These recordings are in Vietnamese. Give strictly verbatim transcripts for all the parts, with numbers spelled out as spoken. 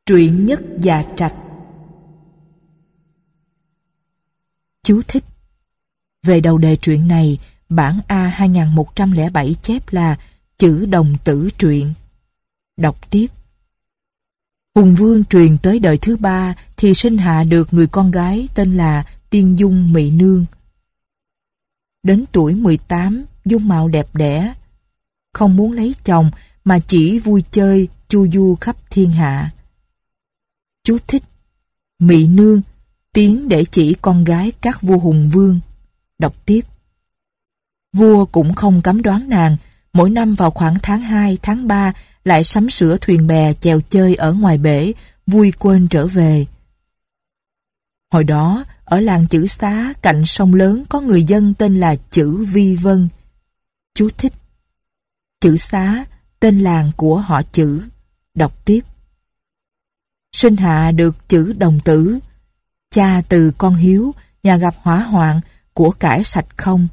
Truyện Nhất Dạ Trạch. Chú thích: về đầu đề truyện này, bản A hai nghìn một trăm lẻ bảy chép là chữ đồng tử truyện. Đọc tiếp. Hùng Vương truyền tới đời thứ ba thì sinh hạ được người con gái tên là Tiên Dung Mị Nương. Đến tuổi mười tám, dung mạo đẹp đẽ, không muốn lấy chồng mà chỉ vui chơi chu du khắp thiên hạ. Chú thích: Mị Nương, tiếng để chỉ con gái các vua Hùng Vương. Đọc tiếp. Vua cũng không cấm đoán nàng, mỗi năm vào khoảng tháng hai, tháng ba lại sắm sửa thuyền bè chèo chơi ở ngoài bể, vui quên trở về. Hồi đó, ở làng Chữ Xá cạnh sông lớn có người dân tên là Chữ Vi Vân. Chú thích: Chữ Xá, tên làng của họ Chữ. Đọc tiếp. Sinh hạ được chữ đồng tử, cha từ con hiếu, nhà gặp hỏa hoạn, của cải sạch không.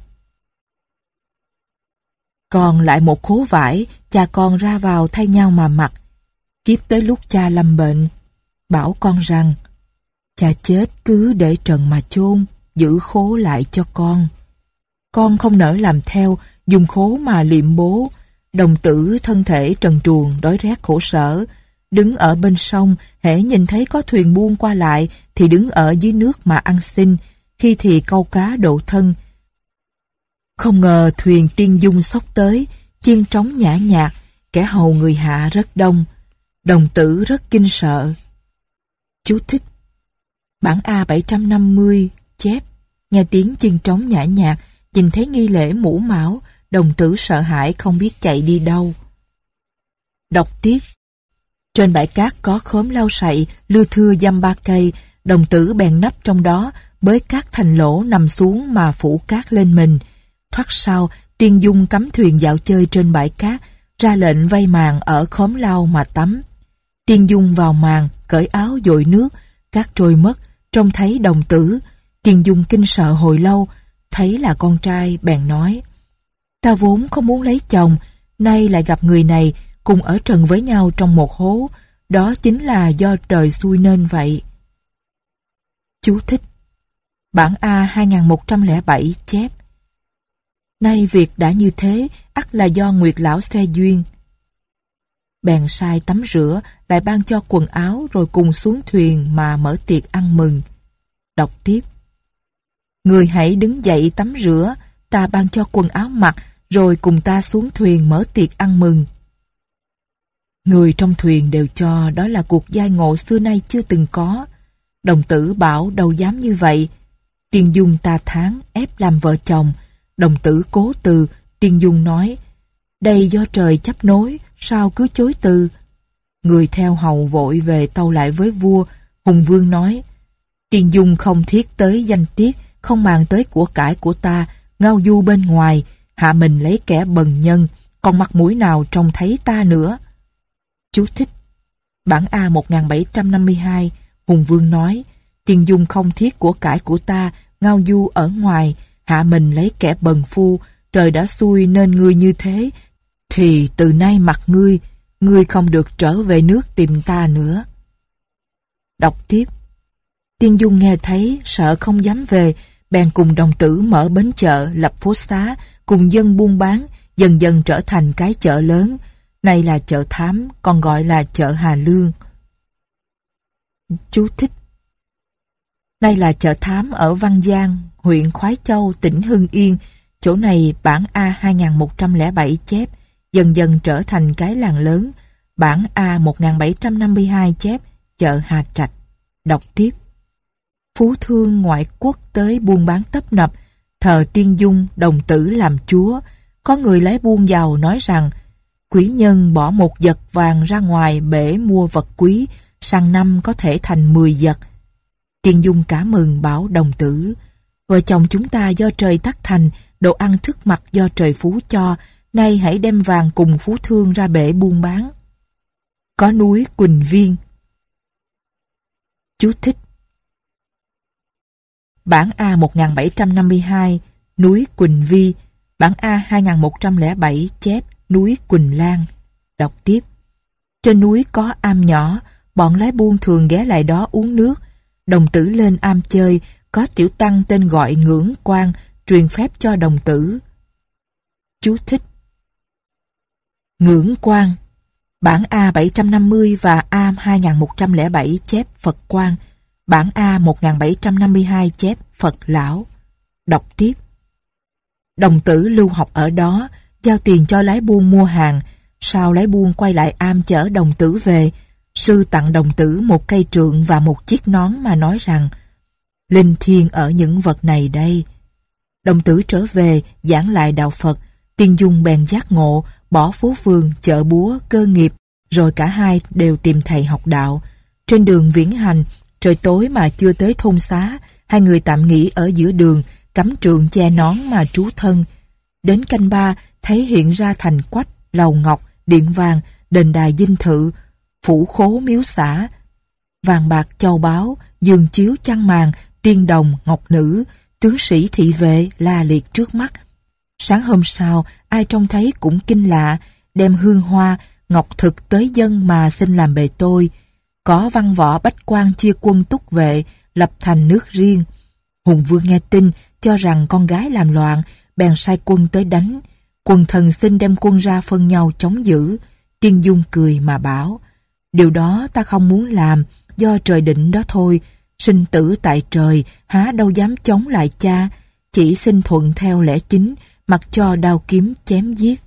Còn lại một khố vải, cha con ra vào thay nhau mà mặc. Kiếp tới lúc cha lâm bệnh, bảo con rằng: cha chết cứ để trần mà chôn, giữ khố lại cho con. Con không nỡ làm theo, dùng khố mà liệm bố. Đồng tử thân thể trần truồng, đói rét khổ sở, đứng ở bên sông, hễ nhìn thấy có thuyền buôn qua lại thì đứng ở dưới nước mà ăn xin, khi thì câu cá độ thân. Không ngờ thuyền Tiên Dung xốc tới, chiên trống nhã nhạc, kẻ hầu người hạ rất đông. Đồng tử rất kinh sợ. Chú thích: bản A bảy trăm năm mươi chép, nghe tiếng chiên trống nhã nhạc, nhìn thấy nghi lễ mũ mão, đồng tử sợ hãi không biết chạy đi đâu. Đọc tiếp. Trên bãi cát có khóm lau sậy, lưa thưa dăm ba cây, đồng tử bèn nấp trong đó, bới cát thành lỗ nằm xuống mà phủ cát lên mình. Thoát sau, Tiên Dung cắm thuyền dạo chơi trên bãi cát, ra lệnh vây màn ở khóm lau mà tắm. Tiên Dung vào màn, cởi áo dội nước, cát trôi mất, trông thấy đồng tử. Tiên Dung kinh sợ hồi lâu, thấy là con trai bèn nói: ta vốn không muốn lấy chồng, nay lại gặp người này, cùng ở trần với nhau trong một hố, đó chính là do trời xui nên vậy. Chú thích: bản A hai nghìn một trăm lẻ bảy chép, nay việc đã như thế, ắt là do Nguyệt Lão xe duyên. Bèn sai tắm rửa, lại ban cho quần áo, rồi cùng xuống thuyền mà mở tiệc ăn mừng. Đọc tiếp. Người hãy đứng dậy tắm rửa, ta ban cho quần áo mặc, rồi cùng ta xuống thuyền mở tiệc ăn mừng. Người trong thuyền đều cho đó là cuộc giai ngộ xưa nay chưa từng có. Đồng tử bảo đâu dám như vậy. Tiên Dung ta tháng ép làm vợ chồng. Đồng tử cố từ. Tiên Dung nói: đây do trời chấp nối, sao cứ chối từ. Người theo hầu vội về tâu lại với vua. Hùng Vương nói: Tiên Dung không thiết tới danh tiết, không màng tới của cải của ta, ngao du bên ngoài, hạ mình lấy kẻ bần nhân, còn mặt mũi nào trông thấy ta nữa. Chú thích: bản A một nghìn bảy trăm năm mươi hai, Hùng Vương nói: Tiên Dung không thiết của cải của ta, ngao du ở ngoài, hạ mình lấy kẻ bần phu, trời đã xui nên ngươi như thế, thì từ nay mặc ngươi, ngươi không được trở về nước tìm ta nữa. Đọc tiếp. Tiên Dung nghe thấy, sợ không dám về, bèn cùng đồng tử mở bến chợ, lập phố xá, cùng dân buôn bán, dần dần trở thành cái chợ lớn. Này là chợ Thám, còn gọi là chợ Hà Lương. Chú thích: nay là chợ Thám ở Văn Giang, huyện Khoái Châu, tỉnh Hưng Yên. Chỗ này bản A hai nghìn một trăm lẻ bảy chép, dần dần trở thành cái làng lớn. Bản A một nghìn bảy trăm năm mươi hai chép, chợ Hà Trạch. Đọc tiếp. Phú thương ngoại quốc tới buôn bán tấp nập, thờ Tiên Dung, đồng tử làm chúa. Có người lấy buôn giàu nói rằng: quý nhân bỏ một vật vàng ra ngoài bể mua vật quý, sang năm có thể thành mười vật. Tiên Dung cả mừng bảo đồng tử: vợ chồng chúng ta do trời tác thành, đồ ăn thức mặc do trời phú cho, nay hãy đem vàng cùng phú thương ra bể buôn bán. Có núi Quỳnh Viên. Chú thích: bản A một nghìn bảy trăm năm mươi hai, núi Quỳnh Vi. Bản A hai nghìn một trăm lẻ bảy chép núi Quỳnh Lan. Đọc tiếp. Trên núi có am nhỏ, bọn lái buôn thường ghé lại đó uống nước. Đồng tử lên am chơi, có tiểu tăng tên gọi Ngưỡng Quang, truyền phép cho đồng tử. Chú thích: Ngưỡng Quang, bản A bảy trăm năm mươi và A hai nghìn một trăm lẻ bảy chép Phật Quang, bản A một nghìn bảy trăm năm mươi hai chép Phật Lão. Đọc tiếp: Đồng tử lưu học ở đó, giao tiền cho lái buôn mua hàng. Sau lái buôn quay lại am chở đồng tử về, sư tặng đồng tử một cây trượng và một chiếc nón mà nói rằng: linh thiêng ở những vật này đây. Đồng tử trở về giảng lại đạo Phật. Tiên Dung bèn giác ngộ, bỏ phố phường, chợ búa, cơ nghiệp, rồi cả hai đều tìm thầy học đạo. Trên đường viễn hành, trời tối mà chưa tới thôn xá, hai người tạm nghỉ ở giữa đường, cắm trượng che nón mà trú thân. Đến canh ba, thấy hiện ra thành Quách, lầu ngọc, điện vàng, đền đài dinh thự, phủ khố miếu xã, vàng bạc châu báu, giường chiếu chăn màn, tiên đồng, ngọc nữ, tướng sĩ thị vệ la liệt trước mắt. Sáng hôm sau, ai trông thấy cũng kinh lạ, đem hương hoa, ngọc thực tới dân mà xin làm bề tôi. Có văn võ bách quan chia quân túc vệ, lập thành nước riêng. Hùng Vương nghe tin, cho rằng con gái làm loạn, bèn sai quân tới đánh. Quần thần xin đem quân ra phân nhau chống giữ. Tiên Dung cười mà bảo: điều đó ta không muốn làm, do trời định đó thôi. Sinh tử tại trời, há đâu dám chống lại cha. Chỉ xin thuận theo lẽ chính, mặc cho đao kiếm chém giết.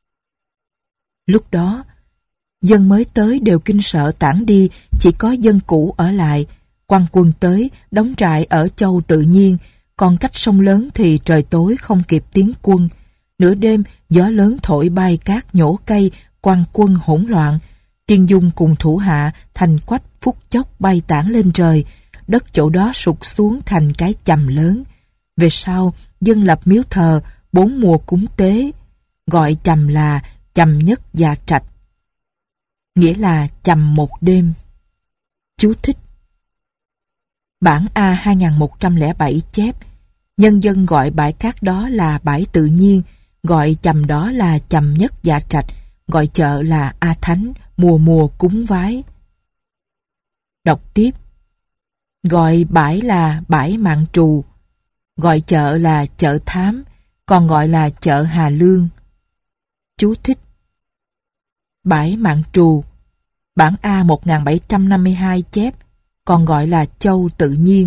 Lúc đó, dân mới tới đều kinh sợ tản đi, chỉ có dân cũ ở lại. Quan quân tới, đóng trại ở Châu Tự Nhiên, còn cách sông lớn thì trời tối không kịp tiến quân. Nửa đêm, gió lớn thổi bay cát nhổ cây, quan quân hỗn loạn. Tiên Dung cùng thủ hạ thành Quách phút chốc bay tản lên trời, đất chỗ đó sụt xuống thành cái chầm lớn. Về sau, dân lập miếu thờ, bốn mùa cúng tế, gọi chầm là chầm nhất dạ trạch, nghĩa là chầm một đêm. Chú thích: bản A hai nghìn một trăm lẻ bảy chép: nhân dân gọi bãi cát đó là bãi tự nhiên, gọi chầm đó là chầm nhất dạ trạch, gọi chợ là A Thánh, mùa mùa cúng vái. Đọc tiếp: gọi bãi là bãi Mạng Trù, gọi chợ là chợ Thám, còn gọi là chợ Hà Lương. Chú thích: bãi Mạng Trù, bản A một nghìn bảy trăm năm mươi hai chép, còn gọi là Châu Tự Nhiên.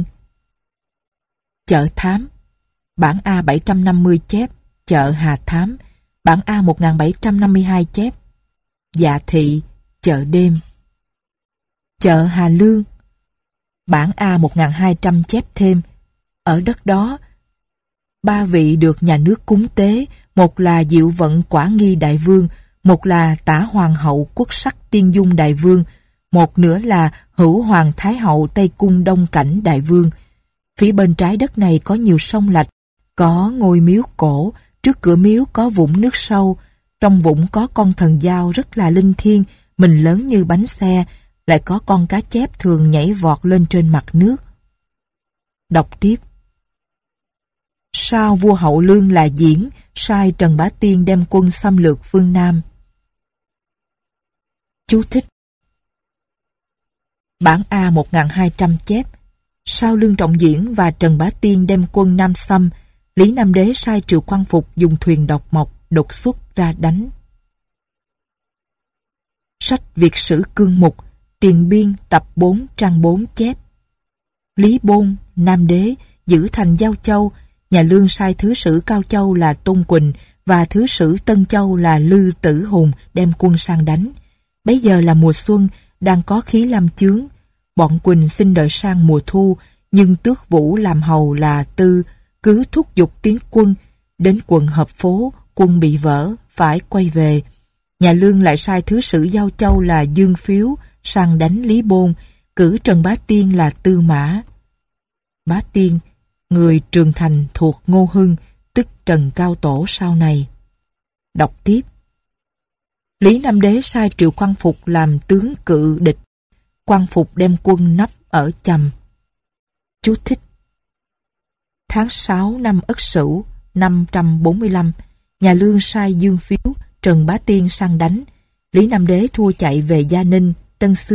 Chợ Thám, bản A bảy trăm năm mươi chép, chợ Hà Thám, bản A một nghìn bảy trăm năm mươi hai chép, Dạ Thị, chợ đêm. Chợ Hà Lương, bản A một nghìn hai trăm chép thêm, ở đất đó, ba vị được nhà nước cúng tế, một là Diệu Vận Quả Nghi Đại Vương, một là Tả Hoàng hậu Quốc sắc Tiên Dung Đại Vương, một nữa là Hữu Hoàng Thái hậu Tây Cung Đông Cảnh Đại Vương. Phía bên trái đất này có nhiều sông lạch, có ngôi miếu cổ, trước cửa miếu có vũng nước sâu, trong vũng có con thần dao rất là linh thiêng, mình lớn như bánh xe, lại có con cá chép thường nhảy vọt lên trên mặt nước. Đọc tiếp: sau vua Hậu Lương là Diễn, sai Trần Bá Tiên đem quân xâm lược phương Nam. Chú thích: bản A một nghìn hai trăm chép: sau Lương Trọng Diễn và Trần Bá Tiên đem quân Nam xâm, Lý Nam Đế sai Triệu Quang Phục dùng thuyền độc mộc đột xuất ra đánh. Sách Việt Sử Cương Mục, Tiền Biên tập bốn trang bốn chép: Lý Bôn, Nam Đế, giữ thành Giao Châu, nhà Lương sai thứ sử Cao Châu là Tôn Quỳnh và thứ sử Tân Châu là Lư Tử Hùng đem quân sang đánh. Bấy giờ là mùa xuân, đang có khí lam chướng. Bọn Quỳnh xin đợi sang mùa thu, nhưng Tước Vũ làm hầu là Tư cứ thúc giục tiến quân. Đến quận Hợp Phố, quân bị vỡ, phải quay về. Nhà Lương lại sai thứ sử Giao Châu là Dương Phiếu sang đánh Lý Bôn, cử Trần Bá Tiên là Tư Mã. Bá Tiên, người Trường Thành thuộc Ngô Hưng, tức Trần Cao Tổ sau này. Đọc tiếp: Lý Nam Đế sai Triệu Quang Phục làm tướng cự địch. Quang Phục đem quân nấp ở Chầm. Chú thích: tháng sáu năm Ất Sửu năm trăm bốn mươi lăm, nhà Lương sai Dương Phiếu, Trần Bá Tiên sang đánh. Lý Nam Đế thua chạy về Gia Ninh, Tân Xương,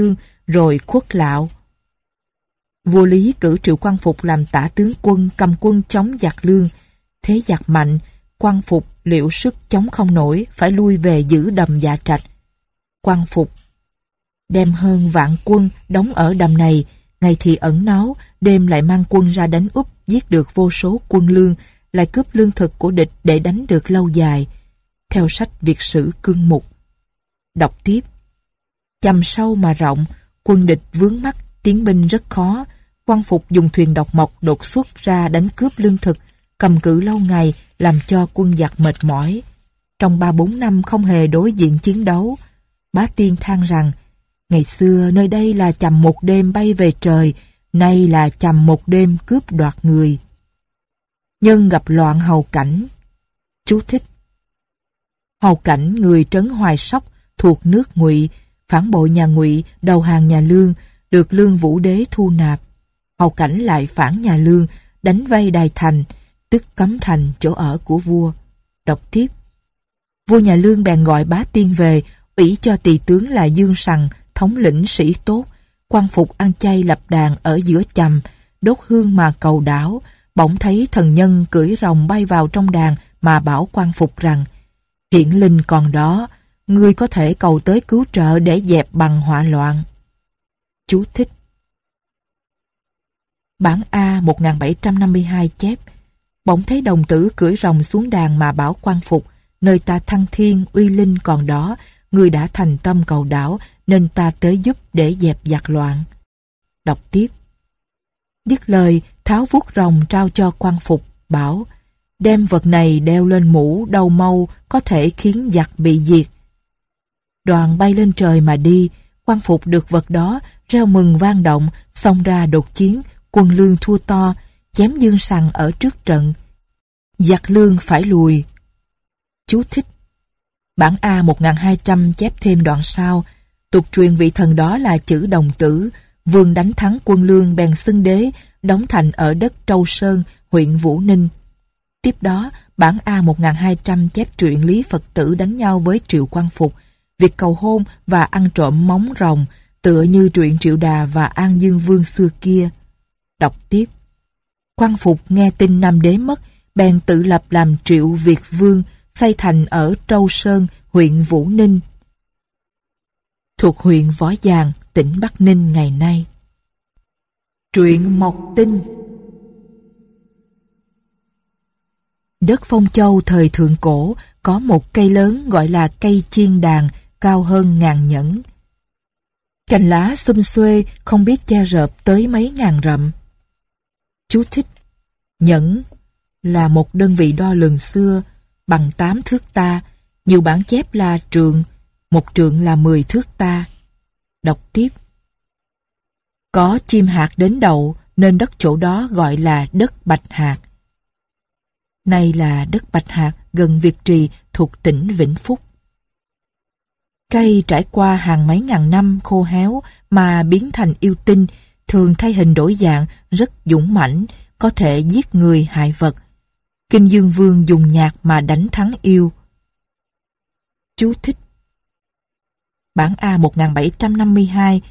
rồi khuất lạo. Vua Lý cử Triệu Quang Phục làm tả tướng quân cầm quân chống giặc Lương. Thế giặc mạnh, Quang Phục liệu sức chống không nổi, phải lui về giữ đầm Dạ Trạch. Quang Phục đem hơn vạn quân đóng ở đầm này, ngày thì ẩn náu, đêm lại mang quân ra đánh úp, giết được vô số quân Lương, lại cướp lương thực của địch để đánh được lâu dài. Theo sách Việt sử Cương Mục. Đọc tiếp. Chầm sâu mà rộng, quân địch vướng mắc, tiến binh rất khó. Quang Phục dùng thuyền độc mộc đột xuất ra đánh cướp lương thực, cầm cự lâu ngày, làm cho quân giặc mệt mỏi. Trong ba bốn năm không hề đối diện chiến đấu. Bá Tiên than rằng, ngày xưa nơi đây là chầm một đêm bay về trời, nay là chầm một đêm cướp đoạt người. Nhân gặp loạn hầu cảnh. Chú thích. Hầu cảnh người trấn Hoài Sóc thuộc nước Ngụy, phản bội nhà Ngụy, đầu hàng nhà Lương, được Lương Vũ Đế thu nạp. Hầu cảnh lại phản nhà Lương, đánh vây Đài Thành, tức Cấm Thành, chỗ ở của vua. Đọc tiếp. Vua nhà Lương bèn gọi Bá Tiên về, ủy cho tỳ tướng là Dương Sằng, thống lĩnh sĩ tốt. Quang Phục ăn chay lập đàn ở giữa chầm, đốt hương mà cầu đảo. Bỗng thấy thần nhân cưỡi rồng bay vào trong đàn mà bảo Quang Phục rằng, hiện linh còn đó, ngươi có thể cầu tới cứu trợ để dẹp bằng họa loạn. Chú thích. Bản A một nghìn bảy trăm năm mươi hai chép, bỗng thấy đồng tử cưỡi rồng xuống đàn mà bảo Quang Phục, nơi ta thăng thiên uy linh còn đó, ngươi đã thành tâm cầu đảo nên ta tới giúp để dẹp giặc loạn. Đọc tiếp. Dứt lời, tháo vuốt rồng trao cho Quang Phục, bảo, đem vật này đeo lên mũ đầu mâu, có thể khiến giặc bị diệt. Đoàn bay lên trời mà đi, Quang Phục được vật đó, reo mừng vang động, xông ra đột chiến, quân Lương thua to, chém Dương Sằng ở trước trận. Giặc Lương phải lùi. Chú thích. Bản A một nghìn hai trăm chép thêm đoạn sau, tục truyền vị thần đó là chữ Đồng Tử, vương đánh thắng quân Lương bèn xưng đế, đóng thành ở đất Trâu Sơn, huyện Vũ Ninh. Tiếp đó, bản A một nghìn hai trăm chép truyện Lý Phật Tử đánh nhau với Triệu Quang Phục, việc cầu hôn và ăn trộm móng rồng, tựa như truyện Triệu Đà và An Dương Vương xưa kia. Đọc tiếp. Quang Phục nghe tin Nam Đế mất, bèn tự lập làm Triệu Việt Vương, xây thành ở Trâu Sơn, huyện Vũ Ninh, thuộc huyện Võ Giàng, tỉnh Bắc Ninh ngày nay. Truyện Mộc Tinh. Đất Phong Châu thời thượng cổ có một cây lớn gọi là cây chiên đàn, cao hơn ngàn nhẫn. Cành lá xum xuê, không biết che rợp tới mấy ngàn rậm. Chú thích. Nhẫn là một đơn vị đo lường xưa, bằng tám thước ta, nhiều bản chép là trượng, một trượng là mười thước ta. Đọc tiếp. Có chim hạt đến đậu nên đất chỗ đó gọi là đất Bạch Hạc. Nay là đất Bạch Hạc gần Việt Trì thuộc tỉnh Vĩnh Phúc. Cây trải qua hàng mấy ngàn năm khô héo mà biến thành yêu tinh, thường thay hình đổi dạng, rất dũng mãnh, có thể giết người hại vật. Kinh Dương Vương dùng nhạc mà đánh thắng yêu. Chú thích. Bản A một nghìn bảy trăm năm mươi hai,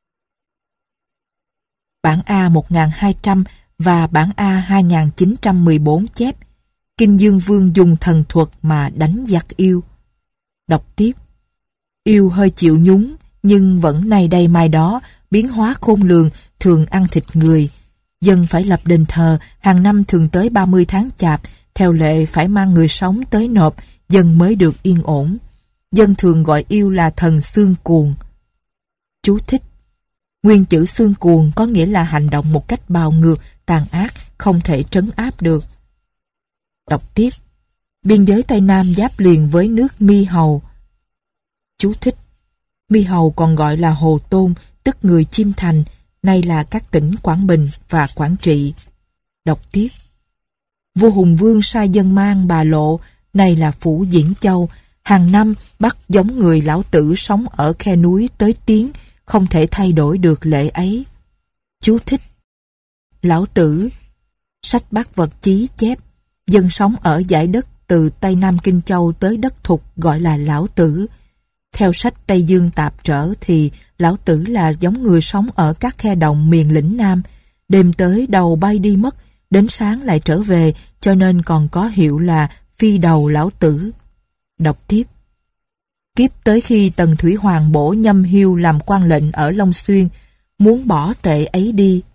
bản A một nghìn hai trăm và bản A hai nghìn chín trăm mười bốn chép Kinh Dương Vương dùng thần thuật mà đánh giặc yêu. Đọc tiếp. Yêu hơi chịu nhúng, nhưng vẫn nay đây mai đó, biến hóa khôn lường, thường ăn thịt người. Dân phải lập đền thờ, hàng năm thường tới ba mươi tháng chạp, theo lệ phải mang người sống tới nộp, dân mới được yên ổn. Dân thường gọi yêu là thần xương cuồng. Chú thích. Nguyên chữ xương cuồng có nghĩa là hành động một cách bạo ngược, tàn ác, không thể trấn áp được. Đọc tiếp. Biên giới Tây Nam giáp liền với nước Mi Hầu. Chú thích. Mi Hầu còn gọi là Hồ Tôn, tức người Chiêm Thành, nay là các tỉnh Quảng Bình và Quảng Trị. Đọc tiếp. Vua Hùng Vương sai dân mang Bà Lộ, nay là phủ Diễn Châu, hàng năm bắt giống người lão tử sống ở khe núi tới Tiến, không thể thay đổi được lệ ấy. Chú thích. Lão tử, sách Bát Vật Chí chép, dân sống ở dải đất từ Tây Nam Kinh Châu tới đất Thục gọi là lão tử. Theo sách Tây Dương Tạp Trở thì Lão Tử là giống người sống ở các khe đồng miền lĩnh Nam, đêm tới đầu bay đi mất, đến sáng lại trở về, cho nên còn có hiệu là phi đầu Lão Tử. Đọc tiếp. Kiếp tới khi Tần Thủy Hoàng bổ Nhâm Hiêu làm quan lệnh ở Long Xuyên, muốn bỏ tệ ấy đi.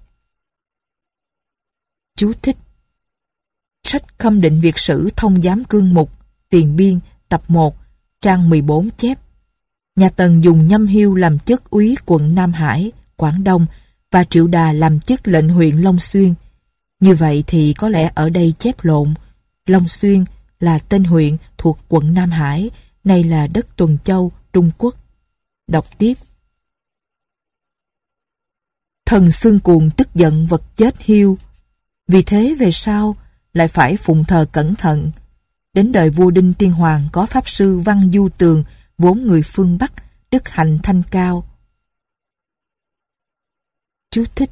Chú thích. Sách Khâm Định Việt Sử Thông Giám Cương Mục, Tiền Biên, tập một, trang mười bốn chép. Nhà Tần dùng Nhâm Hiêu làm chức úy quận Nam Hải, Quảng Đông và Triệu Đà làm chức lệnh huyện Long Xuyên. Như vậy thì có lẽ ở đây chép lộn. Long Xuyên là tên huyện thuộc quận Nam Hải, nay là đất Tuần Châu, Trung Quốc. Đọc tiếp. Thần Xương Cuồng tức giận vật chết Hiêu, vì thế về sau lại phải phụng thờ cẩn thận. Đến đời vua Đinh Tiên Hoàng có pháp sư Văn Du Tường, vốn người phương Bắc, đức hạnh thanh cao. Chú thích.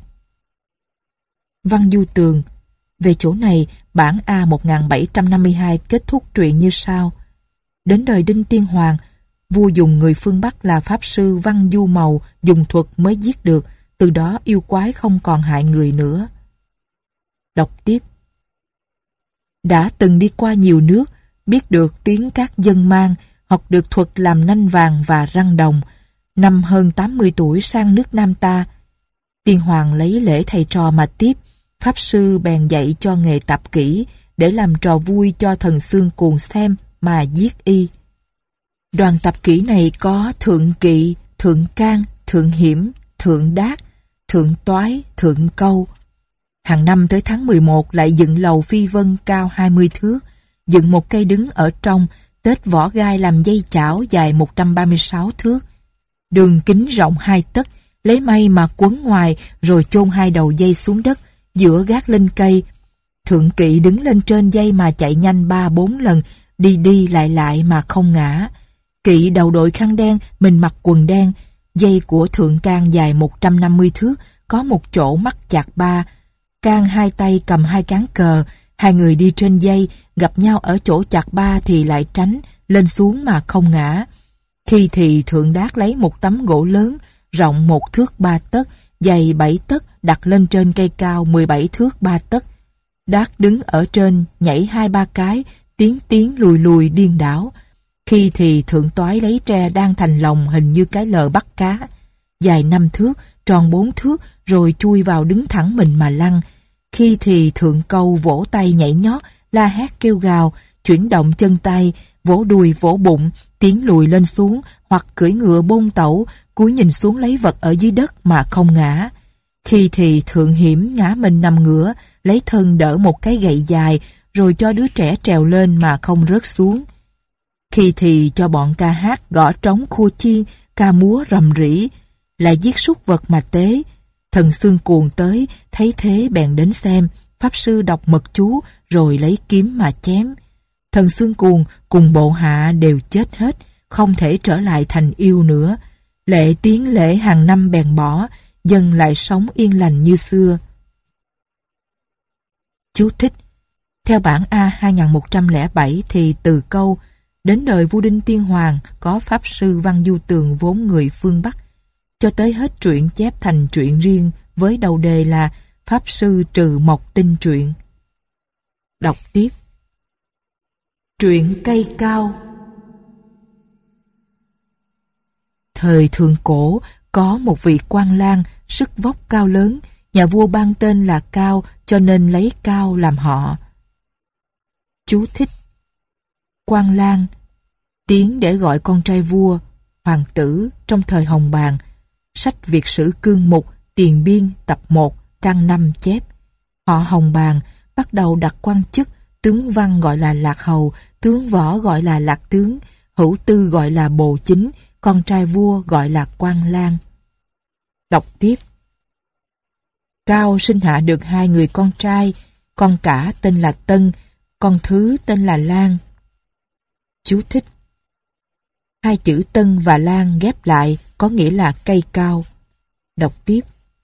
Văn Du Tường. Về chỗ này, bản A một nghìn bảy trăm năm mươi hai kết thúc truyện như sau. Đến đời Đinh Tiên Hoàng, vua dùng người phương Bắc là pháp sư Văn Du Mầu dùng thuật mới giết được, từ đó yêu quái không còn hại người nữa. Đọc tiếp. Đã từng đi qua nhiều nước, biết được tiếng các dân mang, học được thuật làm nanh vàng và răng đồng. Năm hơn tám mươi tuổi sang nước Nam ta, Tiên Hoàng lấy lễ thầy trò mà tiếp, pháp sư bèn dạy cho nghề tạp kỹ để làm trò vui cho thần Xương Cuồng xem mà giết y. Đoàn tạp kỹ này có thượng kỵ, thượng can, thượng hiểm, thượng đát, thượng toái, thượng câu. Hàng năm tới tháng mười một lại dựng lầu phi vân cao hai mươi thước, dựng một cây đứng ở trong, tết vỏ gai làm dây chảo dài một trăm ba mươi sáu thước. Đường kính rộng hai tấc, lấy may mà quấn ngoài rồi chôn hai đầu dây xuống đất, giữa gác lên cây. Thượng kỵ đứng lên trên dây mà chạy nhanh ba bốn lần, đi đi lại lại mà không ngã. Kỵ đầu đội khăn đen, mình mặc quần đen. Dây của thượng can dài một trăm năm mươi thước, có một chỗ mắc chặt ba. Can hai tay cầm hai cán cờ, hai người đi trên dây, gặp nhau ở chỗ chặt ba thì lại tránh, lên xuống mà không ngã. Khi thì thượng đát lấy một tấm gỗ lớn, rộng một thước ba tấc, dày bảy tấc, đặt lên trên cây cao mười bảy thước ba tấc. Đát đứng ở trên, nhảy hai ba cái, tiến tiến lùi lùi điên đảo. Khi thì thượng toái lấy tre đan thành lồng hình như cái lờ bắt cá, dài năm thước, tròn bốn thước, rồi chui vào đứng thẳng mình mà lăn. Khi thì thượng câu vỗ tay nhảy nhót, la hét kêu gào, chuyển động chân tay, vỗ đùi vỗ bụng, tiến lùi lên xuống, hoặc cưỡi ngựa bôn tẩu, cúi nhìn xuống lấy vật ở dưới đất mà không ngã. Khi thì thượng hiểm ngã mình nằm ngửa, lấy thân đỡ một cái gậy dài, rồi cho đứa trẻ trèo lên mà không rớt xuống. Khi thì cho bọn ca hát gõ trống khua chiên, ca múa rầm rĩ, lại giết súc vật mà tế. Thần Xương Cuồng tới, thấy thế bèn đến xem, pháp sư đọc mật chú, rồi lấy kiếm mà chém. Thần Xương Cuồng cùng bộ hạ đều chết hết, không thể trở lại thành yêu nữa. Lệ tiến lễ hàng năm bèn bỏ, dân lại sống yên lành như xưa. Chú thích. Theo bản A hai nghìn một trăm lẻ bảy thì từ câu đến đời vua Đinh Tiên Hoàng có pháp sư Văn Du Tường vốn người phương Bắc, cho tới hết truyện chép thành truyện riêng với đầu đề là Pháp sư trừ mộc tinh truyện. Đọc tiếp. Truyện cây cao. Thời thượng cổ có một vị quan lang sức vóc cao lớn, nhà vua ban tên là Cao cho nên lấy Cao làm họ. Chú thích. Quan lang, tiếng để gọi con trai vua, hoàng tử trong thời Hồng Bàng. Sách Việt Sử Cương Mục, Tiền Biên, tập một, trang năm chép. Họ Hồng Bàng bắt đầu đặt quan chức, tướng văn gọi là lạc hầu, tướng võ gọi là lạc tướng, hữu tư gọi là bồ chính, con trai vua gọi là quan lang. Đọc tiếp. Cao sinh hạ được hai người con trai, con cả tên là Tân, con thứ tên là Lan. Chú thích. Hai chữ Tân và Lan ghép lại có nghĩa là cây cao. Đọc tiếp.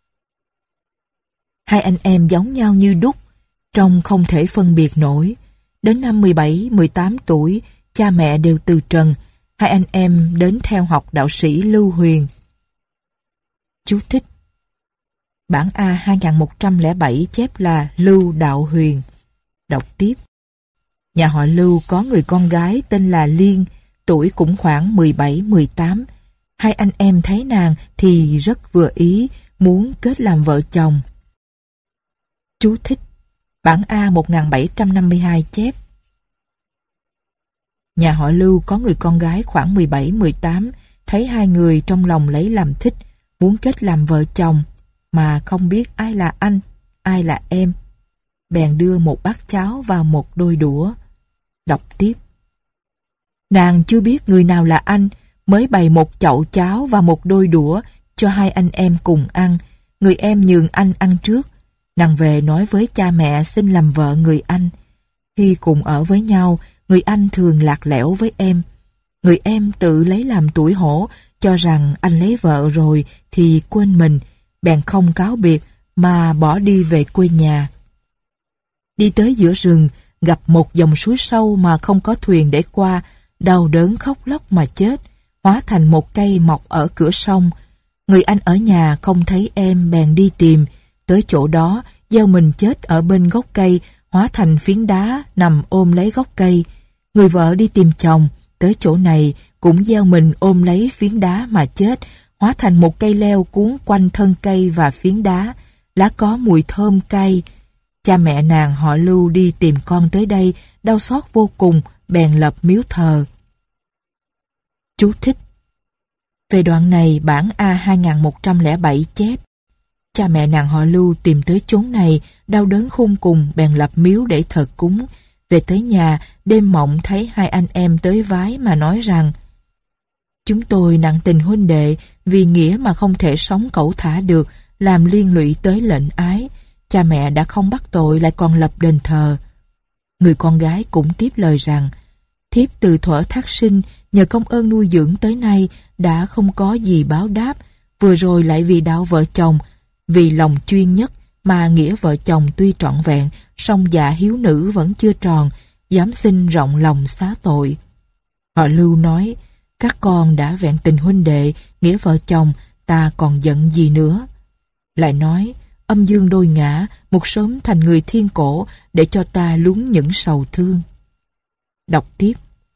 Hai anh em giống nhau như đúc, trông không thể phân biệt nổi. Đến năm mười bảy, mười tám tuổi, cha mẹ đều từ trần. hai anh em đến theo học đạo sĩ Lưu Huyền. Chú thích: Bản A hai nghìn một trăm lẻ bảy chép là Lưu Đạo Huyền. Đọc tiếp: Nhà họ Lưu có người con gái tên là Liên, tuổi cũng khoảng mười bảy mười tám. Hai anh em thấy nàng thì rất vừa ý, muốn kết làm vợ chồng. Chú thích: Bản A một nghìn bảy trăm năm mươi hai chép: Nhà họ Lưu có người con gái khoảng mười bảy mười tám, thấy hai người trong lòng lấy làm thích, muốn kết làm vợ chồng, mà không biết ai là anh, ai là em. Bèn đưa một bát cháo vào một đôi đũa. Đọc tiếp: Nàng chưa biết người nào là anh, mới bày một chậu cháo và một đôi đũa cho hai anh em cùng ăn. Người em nhường anh ăn trước. Nàng về nói với cha mẹ xin làm vợ người anh. Khi cùng ở với nhau, người anh thường lạc lẽo với em. Người em tự lấy làm tủi hổ, cho rằng anh lấy vợ rồi thì quên mình, bèn không cáo biệt mà bỏ đi về quê nhà. Đi tới giữa rừng, gặp một dòng suối sâu mà không có thuyền để qua, đau đớn khóc lóc mà chết, hóa thành một cây mọc ở cửa sông. Người anh ở nhà không thấy em bèn đi tìm, tới chỗ đó gieo mình chết ở bên gốc cây, hóa thành phiến đá nằm ôm lấy gốc cây. Người vợ đi tìm chồng, tới chỗ này cũng gieo mình ôm lấy phiến đá mà chết, hóa thành một cây leo cuốn quanh thân cây và phiến đá, lá có mùi thơm cay. Cha mẹ nàng họ Lưu đi tìm con tới đây, đau xót vô cùng, bèn lập miếu thờ. Chú thích: Về đoạn này, bản A hai nghìn một trăm lẻ bảy chép: Cha mẹ nàng họ Lưu tìm tới chốn này, đau đớn khôn cùng, bèn lập miếu để thờ cúng. Về tới nhà, đêm mộng thấy hai anh em tới vái mà nói rằng: Chúng tôi nặng tình huynh đệ, vì nghĩa mà không thể sống cẩu thả được, làm liên lụy tới lệnh ái. Cha mẹ đã không bắt tội, lại còn lập đền thờ. Người con gái cũng tiếp lời rằng: Thiếp từ thuở thác sinh, nhờ công ơn nuôi dưỡng tới nay, đã không có gì báo đáp. Vừa rồi lại vì đạo vợ chồng, vì lòng chuyên nhất mà nghĩa vợ chồng tuy trọn vẹn, song dạ hiếu nữ vẫn chưa tròn, dám xin rộng lòng xá tội. Họ Lưu nói: Các con đã vẹn tình huynh đệ, nghĩa vợ chồng, ta còn giận gì nữa. Lại nói: Âm dương đôi ngã, một sớm thành người thiên cổ, để cho ta lún những sầu thương. Đọc tiếp: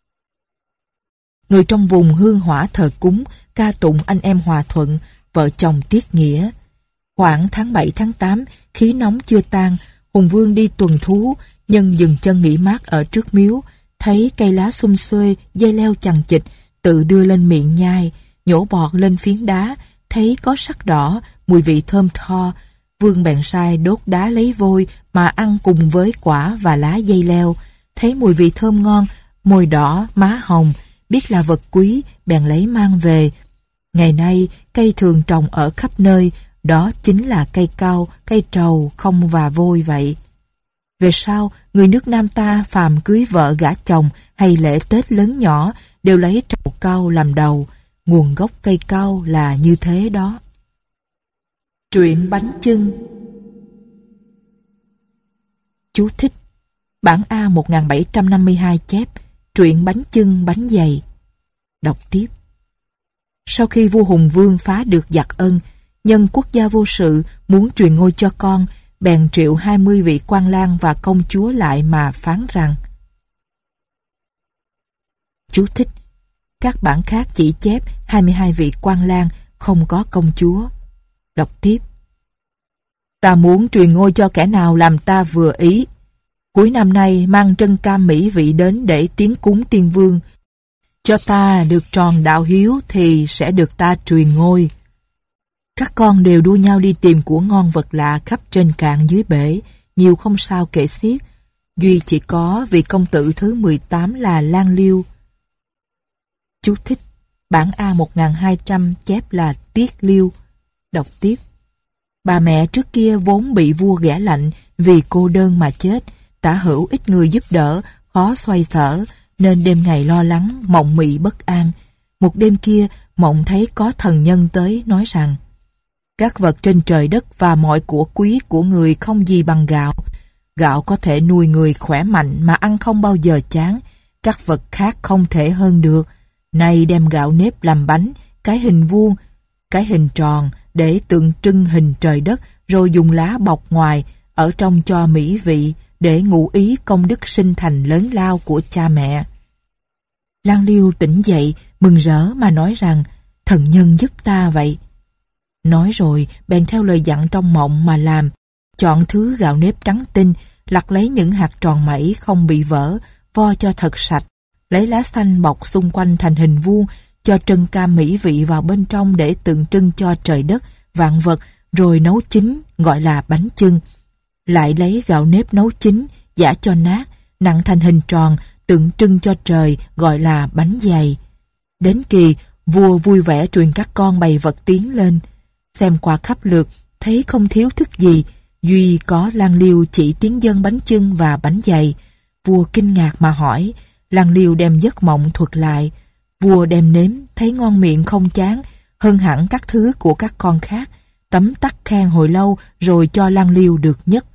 Người trong vùng hương hỏa thờ cúng, ca tụng anh em hòa thuận, vợ chồng tiết nghĩa. Khoảng tháng bảy tháng tám, khí nóng chưa tan, Hùng Vương đi tuần thú, nhân dừng chân nghỉ mát ở trước miếu, thấy cây lá sum xuê, dây leo chằng chịt, tự đưa lên miệng nhai, nhổ bọt lên phiến đá, thấy có sắc đỏ, mùi vị thơm tho. Vương bèn sai đốt đá lấy vôi mà ăn cùng với quả và lá dây leo, thấy mùi vị thơm ngon, môi đỏ, má hồng, biết là vật quý, bèn lấy mang về. Ngày nay, cây thường trồng ở khắp nơi, đó chính là cây cau, cây trầu, không và vôi vậy. Về sau, người nước Nam ta phàm cưới vợ gả chồng hay lễ Tết lớn nhỏ đều lấy trầu cau làm đầu. Nguồn gốc cây cau là như thế đó. Truyện bánh chưng. Chú thích: Bản A một nghìn bảy trăm năm mươi hai chép: Truyện bánh chưng bánh dày. Đọc tiếp: Sau khi vua Hùng Vương phá được giặc Ân, nhân quốc gia vô sự muốn truyền ngôi cho con, bèn triệu hai mươi vị quan lang và công chúa lại mà phán rằng. Chú thích: Các bản khác chỉ chép hai mươi hai vị quan lang, không có công chúa. Đọc tiếp: Ta muốn truyền ngôi cho kẻ nào làm ta vừa ý. Cuối năm nay mang trân cam mỹ vị đến để tiến cúng tiên vương. Cho ta được tròn đạo hiếu thì sẽ được ta truyền ngôi. Các con đều đua nhau đi tìm của ngon vật lạ khắp trên cạn dưới bể, nhiều không sao kể xiết. Duy chỉ có vị công tử thứ mười tám là Lan Liêu. Chú thích: Bản A một nghìn hai trăm chép là Tiết Liêu. Đọc tiếp: Bà mẹ trước kia vốn bị vua ghẻ lạnh, vì cô đơn mà chết, tả hữu ít người giúp đỡ, khó xoay sở, nên đêm ngày lo lắng, mộng mị bất an. Một đêm kia, mộng thấy có thần nhân tới nói rằng: Các vật trên trời đất và mọi của quý của người không gì bằng gạo. Gạo có thể nuôi người khỏe mạnh mà ăn không bao giờ chán. Các vật khác không thể hơn được. Nay đem gạo nếp làm bánh, cái hình vuông, cái hình tròn để tượng trưng hình trời đất, rồi dùng lá bọc ngoài, ở trong cho mỹ vị, để ngụ ý công đức sinh thành lớn lao của cha mẹ. Lang Liêu tỉnh dậy, mừng rỡ mà nói rằng, thần nhân giúp ta vậy. Nói rồi, bèn theo lời dặn trong mộng mà làm, chọn thứ gạo nếp trắng tinh, lặt lấy những hạt tròn mẩy không bị vỡ, vo cho thật sạch, lấy lá xanh bọc xung quanh thành hình vuông, cho trân cam mỹ vị vào bên trong để tượng trưng cho trời đất, vạn vật, rồi nấu chín, gọi là bánh chưng. Lại lấy gạo nếp nấu chín, giã cho nát, nặn thành hình tròn, tượng trưng cho trời, gọi là bánh dày. Đến kỳ, vua vui vẻ truyền các con bày vật tiến lên. Xem qua khắp lượt, thấy không thiếu thức gì, duy có Lang Liêu chỉ tiến dâng bánh chưng và bánh dày. Vua kinh ngạc mà hỏi, Lang Liêu đem giấc mộng thuật lại. Vua đem nếm, thấy ngon miệng không chán, hơn hẳn các thứ của các con khác, tấm tắc khen hồi lâu rồi cho Lang Liêu được nhất.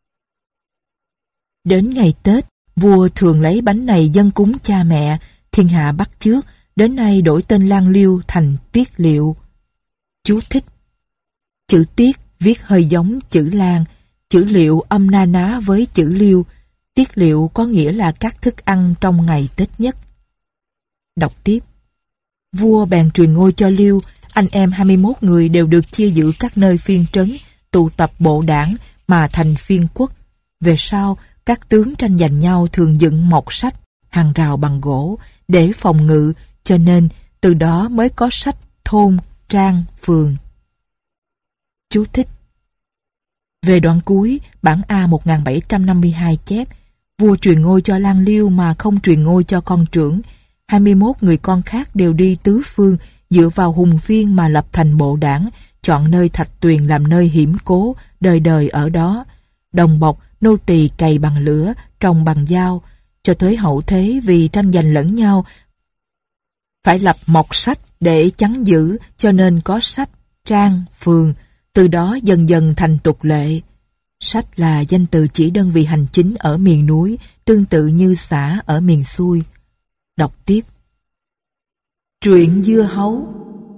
Đến ngày Tết, vua thường lấy bánh này dâng cúng cha mẹ, thiên hạ bắt chước, đến nay đổi tên Lang Liêu thành Tiết Liệu. Chú thích: chữ Tiết viết hơi giống chữ Lang, chữ Liệu âm na ná với chữ Liêu. Tiết Liệu có nghĩa là các thức ăn trong ngày Tết nhất. Đọc tiếp: vua bèn truyền ngôi cho Liêu, anh em hai mươi mốt người đều được chia giữ các nơi phiên trấn, tụ tập bộ đảng mà thành phiên quốc. Về sau, các tướng tranh giành nhau thường dựng mộc sách, hàng rào bằng gỗ để phòng ngự, cho nên từ đó mới có sách thôn, trang, phường. Chú thích: về đoạn cuối, bản A một nghìn bảy trăm năm mươi hai chép, vua truyền ngôi cho Lang Liêu mà không truyền ngôi cho con trưởng. hai mươi mốt người con khác đều đi tứ phương, dựa vào hùng phiên mà lập thành bộ đảng, chọn nơi Thạch Tuyền làm nơi hiểm cố, đời đời ở đó. Đồng bọc, nô tỳ cày bằng lửa, trồng bằng dao, cho tới hậu thế vì tranh giành lẫn nhau, phải lập mộc sách để chắn giữ, cho nên có sách, trang, phường, từ đó dần dần thành tục lệ. Sách là danh từ chỉ đơn vị hành chính ở miền núi, tương tự như xã ở miền xuôi. Đọc tiếp: truyện dưa hấu.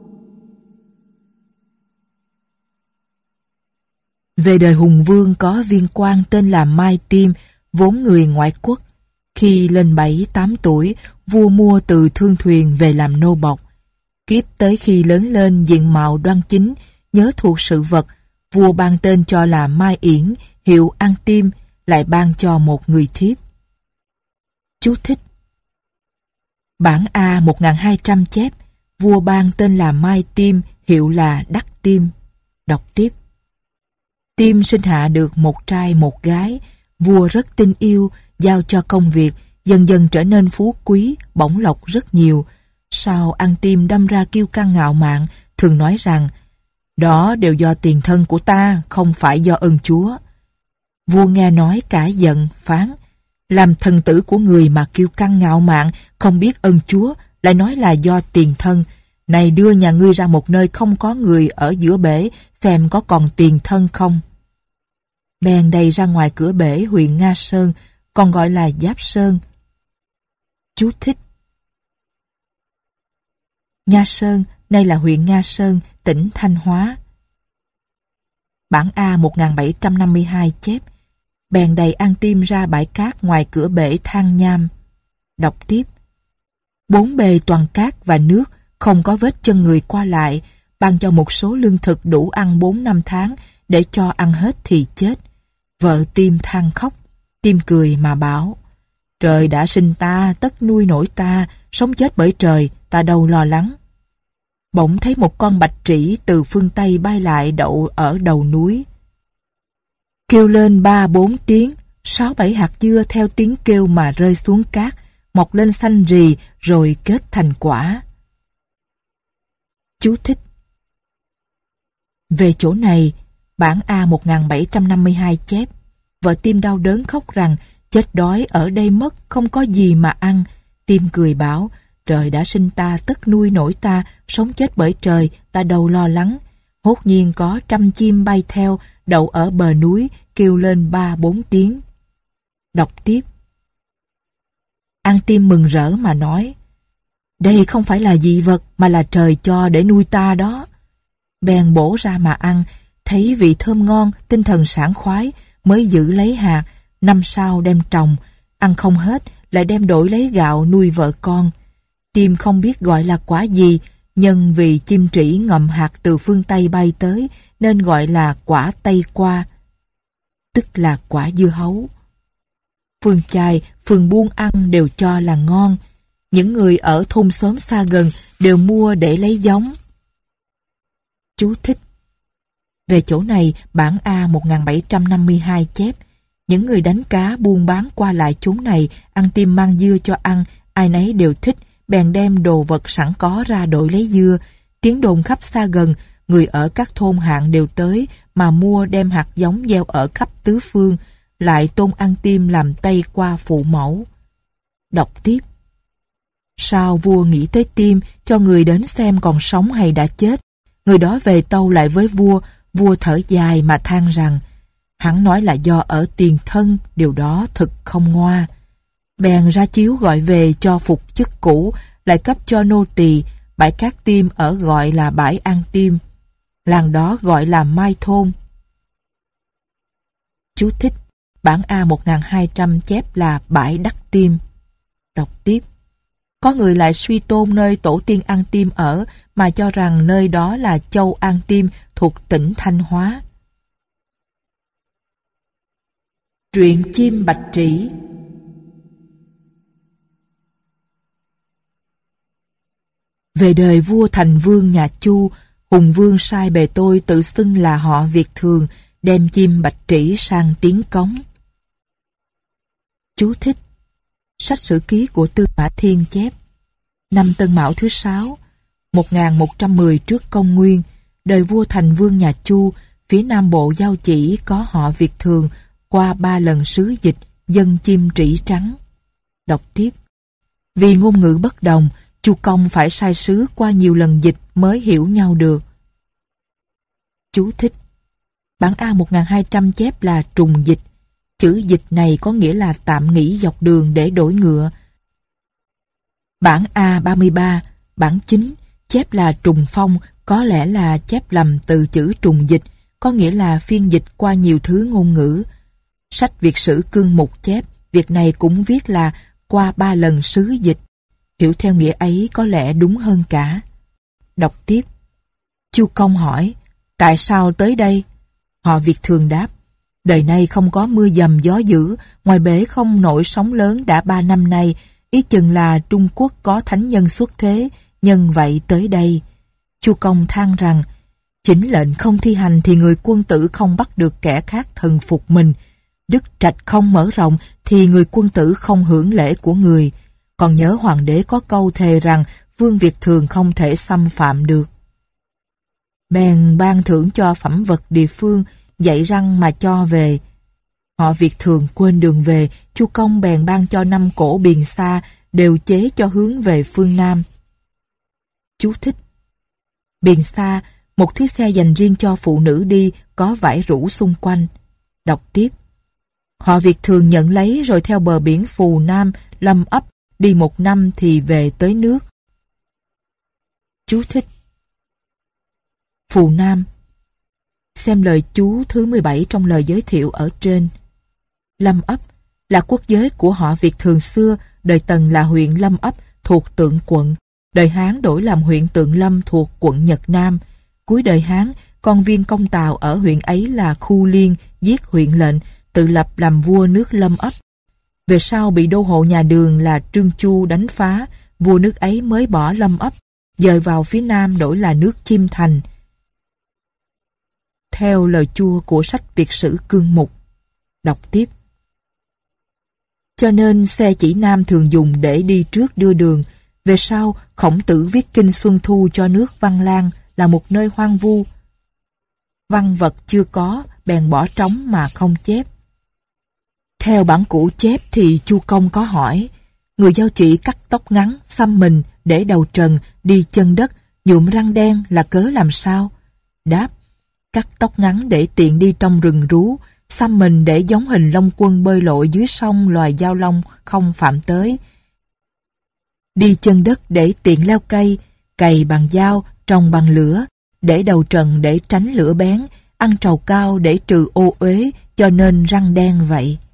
Về đời Hùng Vương có viên quan tên là Mai Tiêm, vốn người ngoại quốc. Khi lên bảy tám tuổi, vua mua từ thương thuyền về làm nô bộc. Kiếp tới khi lớn lên diện mạo đoan chính, nhớ thuộc sự vật, vua ban tên cho là Mai Yển, hiệu An Tiêm, lại ban cho một người thiếp. Chú thích: bản A một nghìn hai trăm chép, vua ban tên là Mai Tiêm, hiệu là Đắc Tiêm. Đọc tiếp: Tiêm sinh hạ được một trai một gái, vua rất tin yêu, giao cho công việc, dần dần trở nên phú quý, bổng lộc rất nhiều. Sau An Tiêm đâm ra kiêu căng ngạo mạn, thường nói rằng, đó đều do tiền thân của ta, không phải do ơn Chúa. Vua nghe nói cả giận, phán, làm thần tử của người mà kiêu căng ngạo mạn, không biết ơn Chúa, lại nói là do tiền thân. Này đưa nhà ngươi ra một nơi không có người ở giữa bể, xem có còn tiền thân không. Bèn đầy ra ngoài cửa bể huyện Nga Sơn, còn gọi là Giáp Sơn. Chú thích: Nga Sơn, nay là huyện Nga Sơn, tỉnh Thanh Hóa. Bản A một nghìn bảy trăm năm mươi hai chép, bèn đầy An Tiêm ra bãi cát ngoài cửa bể Thang Nham. Đọc tiếp: bốn bề toàn cát và nước, không có vết chân người qua lại, ban cho một số lương thực đủ ăn bốn năm tháng, để cho ăn hết thì chết. Vợ Tiêm than khóc, Tiêm cười mà bảo, trời đã sinh ta, tất nuôi nổi ta, sống chết bởi trời, ta đâu lo lắng. Bỗng thấy một con bạch trĩ từ phương Tây bay lại đậu ở đầu núi. Kêu lên ba bốn tiếng, sáu bảy hạt dưa theo tiếng kêu mà rơi xuống cát, mọc lên xanh rì rồi kết thành quả. Chú thích: về chỗ này, bản A một nghìn bảy trăm năm mươi hai chép, vợ Tiêm đau đớn khóc rằng chết đói ở đây mất, không có gì mà ăn. Tiêm cười bảo, trời đã sinh ta, tất nuôi nổi ta, sống chết bởi trời, ta đâu lo lắng. Hốt nhiên có trăm chim bay theo, đậu ở bờ núi, kêu lên ba bốn tiếng. Đọc tiếp: An Tiêm mừng rỡ mà nói, Đây không phải là dị vật mà là trời cho để nuôi ta đó. Bèn bổ ra mà ăn, thấy vị thơm ngon, tinh thần sảng khoái, mới giữ lấy hạt, năm sau đem trồng, ăn không hết, lại đem đổi lấy gạo nuôi vợ con. Tim không biết gọi là quả gì, nhưng vì chim trĩ ngậm hạt từ phương Tây bay tới, nên gọi là quả Tây Qua, tức là quả dưa hấu. Phương chài, phường buôn ăn đều cho là ngon. Những người ở thôn xóm xa gần đều mua để lấy giống. Chú thích. Về chỗ này, bản A một nghìn bảy trăm năm mươi hai chép, những người đánh cá buôn bán qua lại chốn này, ăn tim mang dưa cho ăn, ai nấy đều thích, bèn đem đồ vật sẵn có ra đổi lấy dưa. Tiếng đồn khắp xa gần, người ở các thôn hạng đều tới mà mua đem hạt giống gieo ở khắp tứ phương, lại tôn ăn tim làm Tây Qua phụ mẫu. Đọc tiếp. Sao vua nghĩ tới tim, cho người đến xem còn sống hay đã chết. Người đó về tâu lại với vua, vua thở dài mà than rằng, hắn nói là do ở tiền thân, điều đó thực không ngoa. Bèn ra chiếu gọi về cho phục chức cũ, lại cấp cho nô tỳ, bãi cát tim ở gọi là bãi An Tim, làng đó gọi là Mai Thôn. Chú thích. Bản A một nghìn hai trăm chép là bãi Đắc Tim. Đọc tiếp. Có người lại suy tôn nơi tổ tiên An Tim ở mà cho rằng nơi đó là châu An Tim thuộc tỉnh Thanh Hóa. Truyện chim bạch trĩ. Về đời vua Thành Vương nhà Chu, Hùng Vương sai bề tôi tự xưng là họ Việt Thường, đem chim bạch trĩ sang tiến cống. Chú thích. Sách sử ký của Tư Mã Thiên chép. Năm Tân Mão thứ sáu, một nghìn một trăm mười trước công nguyên, đời vua Thành Vương nhà Chu, phía nam bộ Giao Chỉ có họ Việt Thường, qua ba lần sứ dịch, dân chim trĩ trắng. Đọc tiếp. Vì ngôn ngữ bất đồng, Chu Công phải sai sứ qua nhiều lần dịch mới hiểu nhau được. Chú thích. Bản A một nghìn hai trăm chép là trùng dịch. Chữ dịch này có nghĩa là tạm nghỉ dọc đường để đổi ngựa. Bản A ba mươi ba, bản chính, chép là trùng phong, có lẽ là chép lầm từ chữ trùng dịch, có nghĩa là phiên dịch qua nhiều thứ ngôn ngữ. Sách Việt sử Cương Mục chép, việc này cũng viết là qua ba lần sứ dịch. Hiểu theo nghĩa ấy có lẽ đúng hơn cả. Đọc tiếp. Chu Công hỏi, tại sao tới đây? Họ Việt Thường đáp, đời nay không có mưa dầm gió dữ, ngoài bể không nổi sóng lớn đã ba năm nay, ý chừng là Trung Quốc có thánh nhân xuất thế, nhân vậy tới đây. Chu Công than rằng, chính lệnh không thi hành thì người quân tử không bắt được kẻ khác thần phục mình, đức trạch không mở rộng thì người quân tử không hưởng lễ của người. Còn nhớ hoàng đế có câu thề rằng Vương Việt Thường không thể xâm phạm được. Bèn ban thưởng cho phẩm vật địa phương, dạy răng mà cho về. Họ Việt Thường quên đường về, Chu Công bèn ban cho năm cổ biền xa, đều chế cho hướng về phương Nam. Chú thích. Biền xa, một thứ xe dành riêng cho phụ nữ đi, có vải rũ xung quanh. Đọc tiếp. Họ Việt Thường nhận lấy rồi theo bờ biển Phù Nam, Lâm Ấp, đi một năm thì về tới nước. Chú thích. Phù Nam. Xem lời chú thứ mười bảy trong lời giới thiệu ở trên. Lâm Ấp là quốc giới của họ Việt Thường xưa, đời Tần là huyện Lâm Ấp thuộc Tượng Quận, đời Hán đổi làm huyện Tượng Lâm thuộc quận Nhật Nam. Cuối đời Hán, con Viên Công Tào ở huyện ấy là Khu Liên giết huyện lệnh, tự lập làm vua nước Lâm Ấp. Về sau bị đô hộ nhà Đường là Trương Chu đánh phá, vua nước ấy mới bỏ Lâm Ấp, dời vào phía Nam đổi là nước Chiêm Thành. Theo lời chua của sách Việt sử Cương Mục. Đọc tiếp. Cho nên xe chỉ nam thường dùng để đi trước đưa đường. Về sau, Khổng Tử viết kinh Xuân Thu cho nước Văn Lang là một nơi hoang vu. Văn vật chưa có, bèn bỏ trống mà không chép. Theo bản cũ chép thì Chu Công có hỏi, người Giao Chỉ cắt tóc ngắn, xăm mình, để đầu trần, đi chân đất, nhuộm răng đen là cớ làm sao? Đáp, cắt tóc ngắn để tiện đi trong rừng rú, xăm mình để giống hình Long Quân bơi lội dưới sông loài giao long không phạm tới. đi chân đất để tiện leo cây, cày bằng dao, trồng bằng lửa, để đầu trần để tránh lửa bén, ăn trầu cao để trừ ô uế cho nên răng đen vậy.